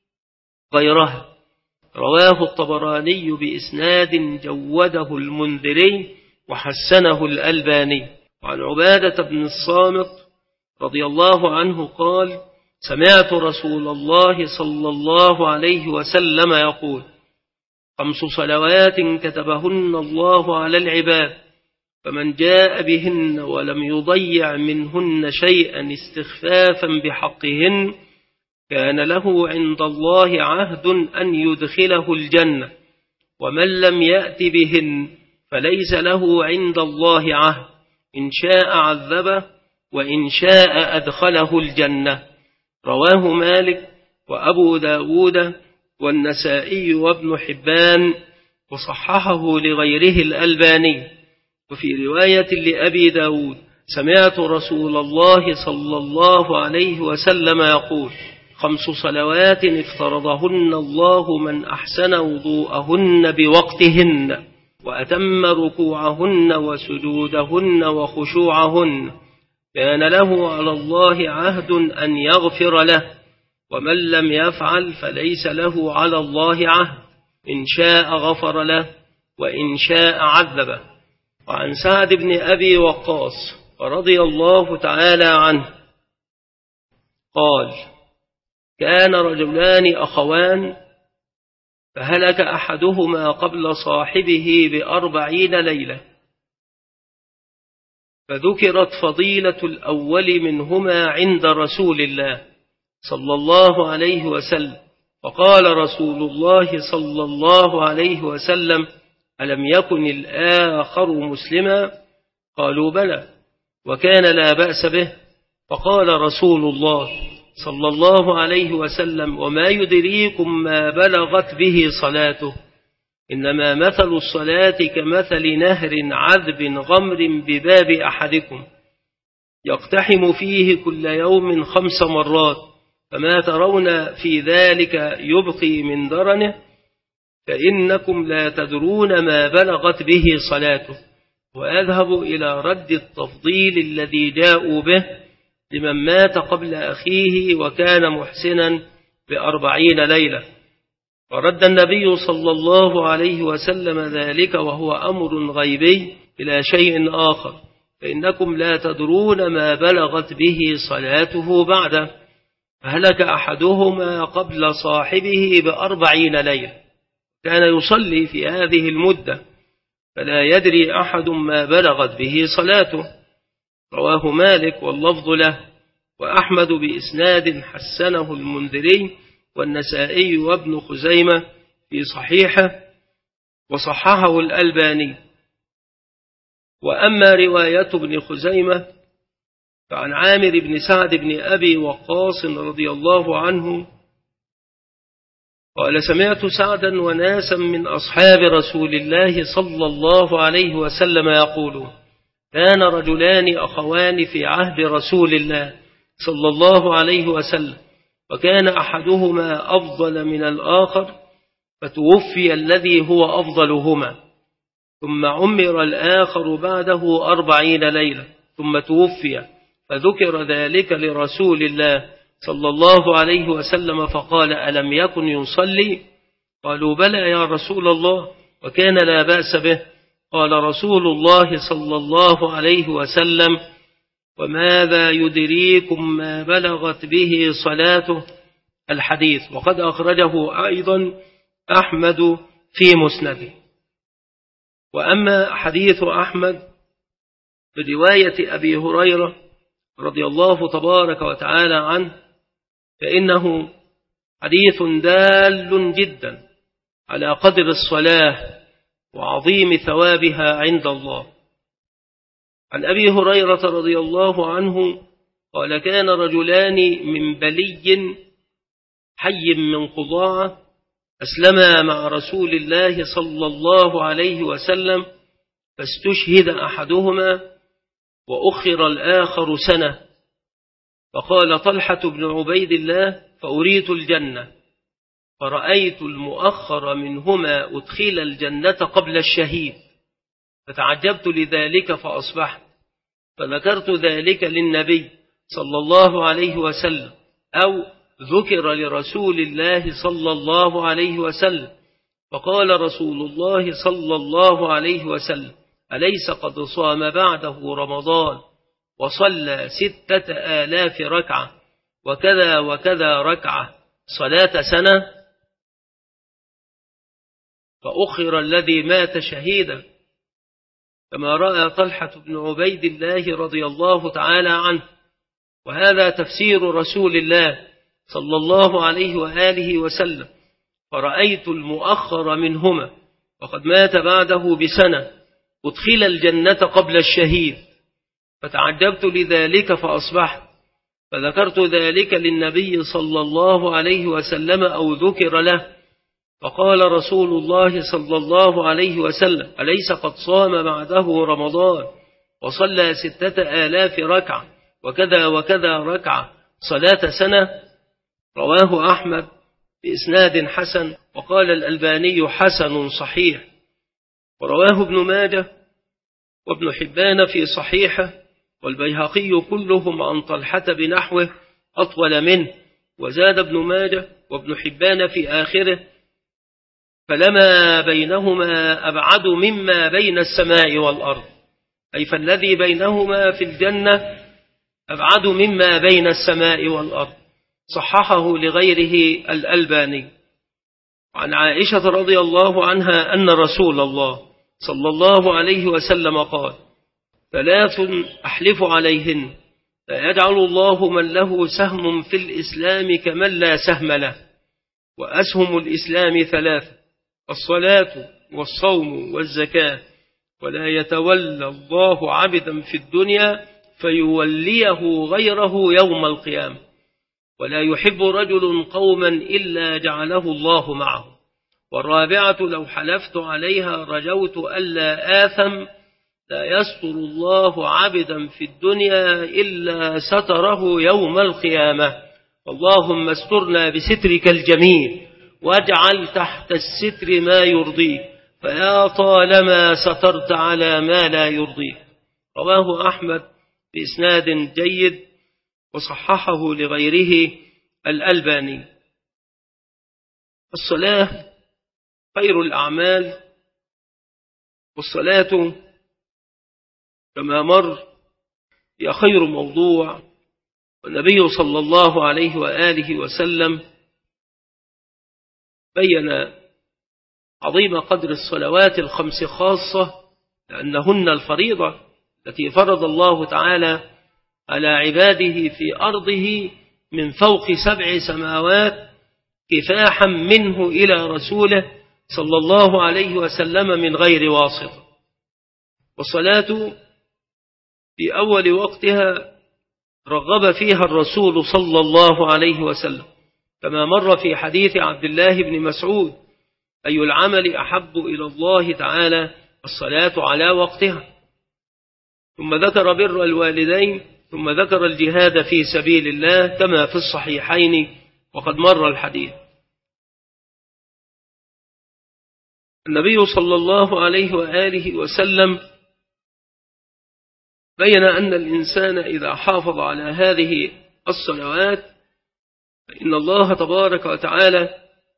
غيرها. رواه الطبراني بإسناد جوده المنذري وحسنه الألباني. وعن عبادة بن الصامت رضي الله عنه قال سمعت رسول الله صلى الله عليه وسلم يقول خمس صلوات كتبهن الله على العباد، فمن جاء بهن ولم يضيع منهن شيئا استخفافا بحقهن كان له عند الله عهد أن يدخله الجنة، ومن لم يأت بهن فليس له عند الله عهد، إن شاء عذبه وإن شاء أدخله الجنة. رواه مالك وأبو داود والنسائي وابن حبان، وصححه لغيره الألباني. وفي رواية لأبي داود سمعت رسول الله صلى الله عليه وسلم يقول خمس صلوات افترضهن الله من أحسن وضوءهن بوقتهن وأتم ركوعهن وسجودهن وخشوعهن كان له على الله عهد أن يغفر له، ومن لم يفعل فليس له على الله عهد، إن شاء غفر له وإن شاء عذبه. وعن سعد بن أبي وقاص رضي الله تعالى عنه قال كان رجلان أخوان فهلك أحدهما قبل صاحبه بأربعين ليلة، فذكرت فضيلة الأول منهما عند رسول الله صلى الله عليه وسلم، فقال رسول الله صلى الله عليه وسلم ألم يكن الآخر مسلما؟ قالوا بلى، وكان لا بأس به. فقال رسول الله صلى الله عليه وسلم وما يدريكم ما بلغت به صلاته؟ إنما مثل الصلاة كمثل نهر عذب غمر بباب أحدكم يقتحم فيه كل يوم خمس مرات، فما ترون في ذلك يبقي من درنه، فإنكم لا تدرون ما بلغت به صلاته. وأذهب إلى رد التفضيل الذي جاءوا به لمن مات قبل أخيه وكان محسنا بأربعين ليلة. ورد النبي صلى الله عليه وسلم ذلك وهو أمر غيبي إلى شيء آخر، فإنكم لا تدرون ما بلغت به صلاته بعده. فهلك أحدهما قبل صاحبه بأربعين ليلة، كان يصلي في هذه المدة، فلا يدري أحد ما بلغت به صلاته. رواه مالك واللفظ له، وأحمد بإسناد حسنه المنذري والنسائي وابن خزيمة في صحيحه، وصححه الألباني. وأما رواية ابن خزيمة فعن عامر بن سعد بن أبي وقاص رضي الله عنه قال سمعت سعدا وناسا من أصحاب رسول الله صلى الله عليه وسلم يقولون كان رجلان أخوان في عهد رسول الله صلى الله عليه وسلم، وكان أحدهما أفضل من الآخر، فتوفي الذي هو أفضلهما، ثم عمر الآخر بعده أربعين ليلة ثم توفي، فذكر ذلك لرسول الله صلى الله عليه وسلم فقال ألم يكن يصلي؟ قالوا بلى يا رسول الله، وكان لا بأس به. قال رسول الله صلى الله عليه وسلم وماذا يدريكم ما بلغت به صلاته الحديث. وقد أخرجه أيضا أحمد في مسنده. وأما حديث أحمد برواية أبي هريرة رضي الله تبارك وتعالى عنه فإنه حديث دال جدا على قدر الصلاة وعظيم ثوابها عند الله. عن أبي هريرة رضي الله عنه قال: كان رجلان من بلي حي من قضاعة أسلما مع رسول الله صلى الله عليه وسلم، فاستشهد أحدهما وأخر الآخر سنة. فقال طلحة بن عبيد الله: فأريت الجنة، فرأيت المؤخر منهما أدخل الجنة قبل الشهيد، فتعجبت لذلك فأصبحت، فذكرت ذلك للنبي صلى الله عليه وسلم، أو ذكر لرسول الله صلى الله عليه وسلم، فقال رسول الله صلى الله عليه وسلم: أليس قد صام بعده رمضان وصلى ستة آلاف ركعة وكذا وكذا ركعة صلاة سنة؟ فأخر الذي مات شهيدا، كما رأى طلحة بن عبيد الله رضي الله تعالى عنه. وهذا تفسير رسول الله صلى الله عليه وآله وسلم: فرأيت المؤخر منهما وقد مات بعده بسنة أدخل الجنة قبل الشهيد، فتعجبت لذلك فأصبحت، فذكرت ذلك للنبي صلى الله عليه وسلم أو ذكر له، فقال رسول الله صلى الله عليه وسلم: أليس قد صام بعده رمضان وصلى ستة آلاف ركعة وكذا وكذا ركعة صلاة سنة؟ رواه أحمد بإسناد حسن، وقال الألباني حسن صحيح. ورواه ابن ماجه وابن حبان في صحيحه والبيهقي كلهم عن طلحة بنحوه أطول منه. وزاد ابن ماجه وابن حبان في آخره: فلما بينهما أبعد مما بين السماء والأرض، أي فالذي بينهما في الجنة أبعد مما بين السماء والأرض. صححه لغيره الألباني. عن عائشة رضي الله عنها أن رسول الله صلى الله عليه وسلم قال: ثلاث أحلف عليهن لا يجعل الله من له سهم في الإسلام كمن لا سهم له. وأسهم الإسلام ثلاث: الصلاة والصوم والزكاة. ولا يتولى الله عبدا في الدنيا فيوليه غيره يوم القيامة. ولا يحب رجل قوما إلا جعله الله معه. والرابعة: لو حلفت عليها رجوت ألا آثم. لا يستر الله عبدا في الدنيا إلا ستره يوم القيامة. اللهم استرنا بسترك الجميل واجعل تحت الستر ما يرضيك، فيا طالما سترت على ما لا يرضيك. رواه أحمد بإسناد جيد، وصححه لغيره الألباني. الصلاة خير الأعمال، والصلاة كما مر هي خير موضوع. والنبي صلى الله عليه وآله وسلم بين عظيم قدر الصلوات الخمس خاصة، لأنهن الفريضة التي فرض الله تعالى على عباده في أرضه من فوق سبع سماوات كفاحا منه إلى رسوله صلى الله عليه وسلم من غير واسطة. والصلاة في أول وقتها رغب فيها الرسول صلى الله عليه وسلم، كما مر في حديث عبد الله بن مسعود: أي العمل أحب إلى الله تعالى؟ الصلاة على وقتها. ثم ذكر بر الوالدين، ثم ذكر الجهاد في سبيل الله كما في الصحيحين، وقد مر الحديث. النبي صلى الله عليه وآله وسلم بين أن الإنسان إذا حافظ على هذه الصلوات فإن الله تبارك وتعالى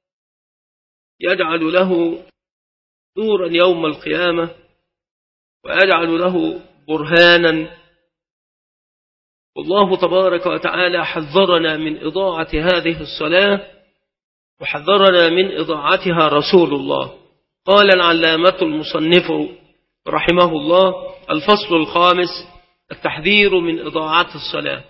يجعل له نورا يوم القيامة، ويجعل له برهانا والله تبارك وتعالى حذرنا من إضاعة هذه الصلاة، وحذرنا من إضاعتها رسول الله. قال العلامة المصنف رحمه الله: الفصل الخامس: التحذير من إضاعة الصلاة.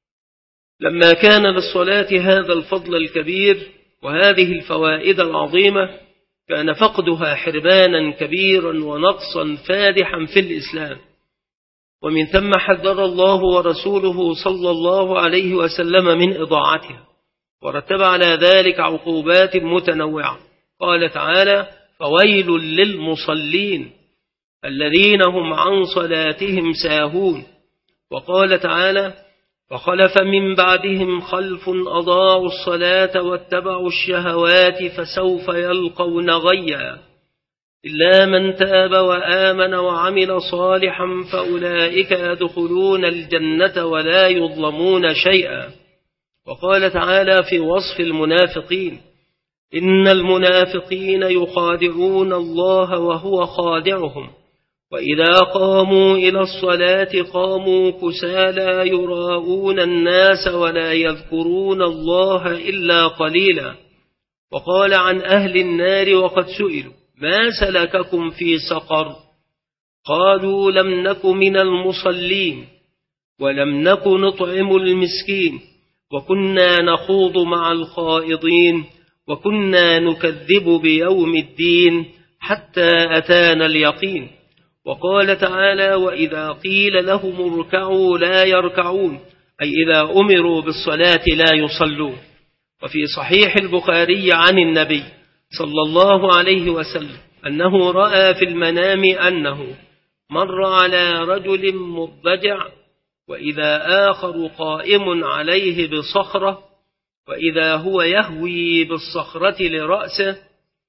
لما كان للصلاة هذا الفضل الكبير وهذه الفوائد العظيمة، كان فقدها حرمانا كبيرا ونقصا فادحا في الإسلام، ومن ثم حذر الله ورسوله صلى الله عليه وسلم من إضاعتها، ورتب على ذلك عقوبات متنوعة. قال تعالى: فويل للمصلين الذين هم عن صلاتهم ساهون. وقال تعالى: فخلف من بعدهم خلف أضاعوا الصلاة واتبعوا الشهوات فسوف يلقون غيا إلا من تاب وآمن وعمل صالحا فأولئك يدخلون الجنة ولا يظلمون شيئا. وقال تعالى في وصف المنافقين: إن المنافقين يخادعون الله وهو خادعهم وإذا قاموا إلى الصلاة قاموا كسالى يراءون الناس ولا يذكرون الله إلا قليلا. وقال عن أهل النار وقد سئلوا: ما سلككم في سقر؟ قالوا: لم نك من المصلين ولم نك نطعم المسكين وكنا نخوض مع الخائضين وكنا نكذب بيوم الدين حتى أتانا اليقين. وقال تعالى: وإذا قيل لهم اركعوا لا يركعون، أي إذا أمروا بالصلاة لا يصلون. وفي صحيح البخاري عن النبي صلى الله عليه وسلم أنه رأى في المنام أنه مر على رجل مضجع وإذا آخر قائم عليه بصخرة، وإذا هو يهوي بالصخرة لرأسه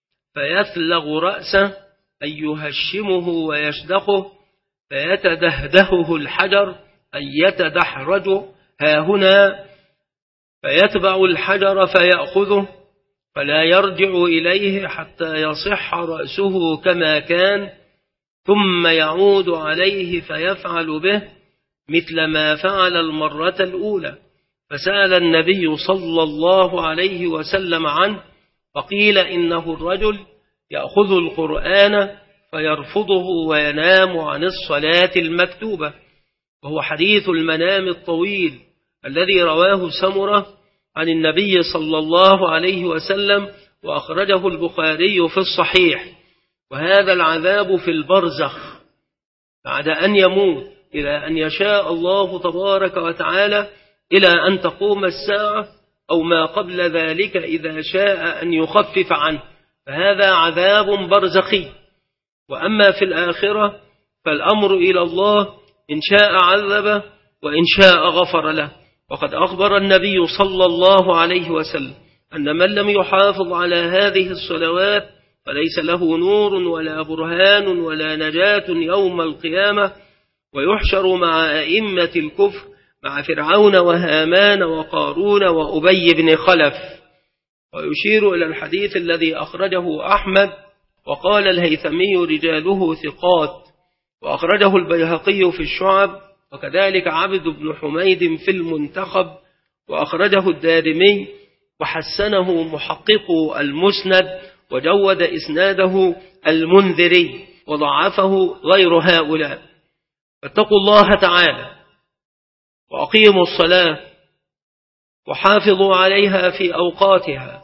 فيثلغ رأسه أي يهشمه ويشدخه فيتدهدهه الحجر أي يتدحرجه ها هنا، فيتبع الحجر فيأخذه فلا يرجع إليه حتى يصح رأسه كما كان، ثم يعود عليه فيفعل به مثل ما فعل المرة الأولى. فسأل النبي صلى الله عليه وسلم عنه فقيل: إنه الرجل يأخذ القرآن فيرفضه وينام عن الصلاة المكتوبة. وهو حديث المنام الطويل الذي رواه سمرة عن النبي صلى الله عليه وسلم، وأخرجه البخاري في الصحيح. وهذا العذاب في البرزخ بعد أن يموت إلى أن يشاء الله تبارك وتعالى إلى أن تقوم الساعة أو ما قبل ذلك إذا شاء أن يخفف عنه، فهذا عذاب برزخي. وأما في الآخرة فالأمر إلى الله، إن شاء عذبه وإن شاء غفر له. وقد أخبر النبي صلى الله عليه وسلم أن من لم يحافظ على هذه الصلوات فليس له نور ولا برهان ولا نجاة يوم القيامة، ويحشر مع أئمة الكفر مع فرعون وهامان وقارون وأبي بن خلف. ويشير إلى الحديث الذي أخرجه أحمد وقال الهيثمي رجاله ثقات، وأخرجه البيهقي في الشعب، وكذلك عبد بن حميد في المنتخب، وأخرجه الدارمي وحسنه محقق المسند، وجود إسناده المنذري، وضعفه غير هؤلاء. فاتقوا الله تعالى وأقيموا الصلاة وحافظوا عليها في أوقاتها،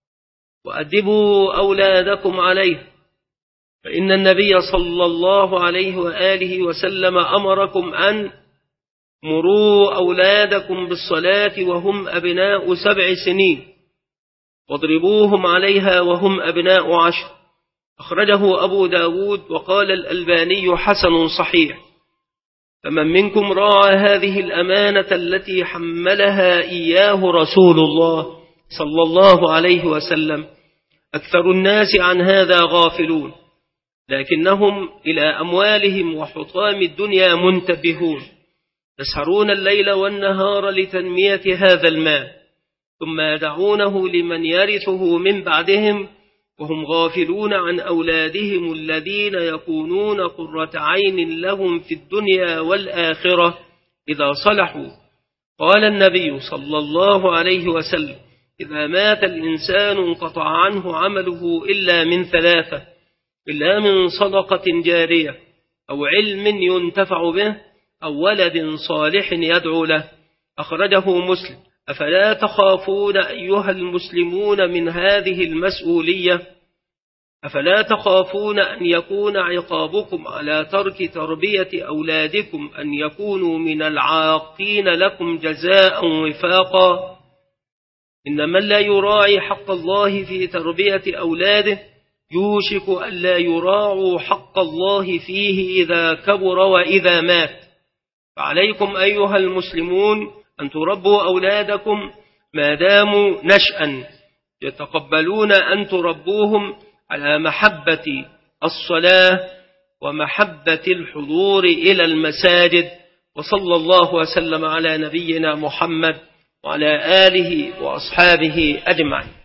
وأدبوا أولادكم عليه، فإن النبي صلى الله عليه وآله وسلم أمركم أن مروا أولادكم بالصلاة وهم أبناء سبع سنين واضربوهم عليها وهم أبناء عشر. أخرجه أبو داود وقال الألباني حسن صحيح. فمن منكم راعى هذه الأمانة التي حملها إياه رسول الله صلى الله عليه وسلم، أكثر الناس عن هذا غافلون، لكنهم إلى أموالهم وحطام الدنيا منتبهون، يسهرون الليل والنهار لتنمية هذا المال، ثم يدعونه لمن يرثه من بعدهم وهم غافلون عن أولادهم الذين يكونون قرة عين لهم في الدنيا والآخرة إذا صلحوا قال النبي صلى الله عليه وسلم: إذا مات الإنسان انقطع عنه عمله إلا من ثلاثة، إلا من صدقة جارية أو علم ينتفع به أو ولد صالح يدعو له. أخرجه مسلم. أفلا تخافون أيها المسلمون من هذه المسؤولية؟ أفلا تخافون أن يكون عقابكم على ترك تربية أولادكم أن يكونوا من العاقين لكم جزاء وفاقا؟ إن من لا يراعي حق الله في تربية أولاده يوشك أن لا يراعوا حق الله فيه إذا كبر وإذا مات. فعليكم أيها المسلمون أن تربوا أولادكم ما داموا نشأا، يتقبلون أن تربوهم على محبة الصلاة ومحبة الحضور إلى المساجد. وصلى الله وسلم على نبينا محمد وعلى آله وأصحابه أجمعين.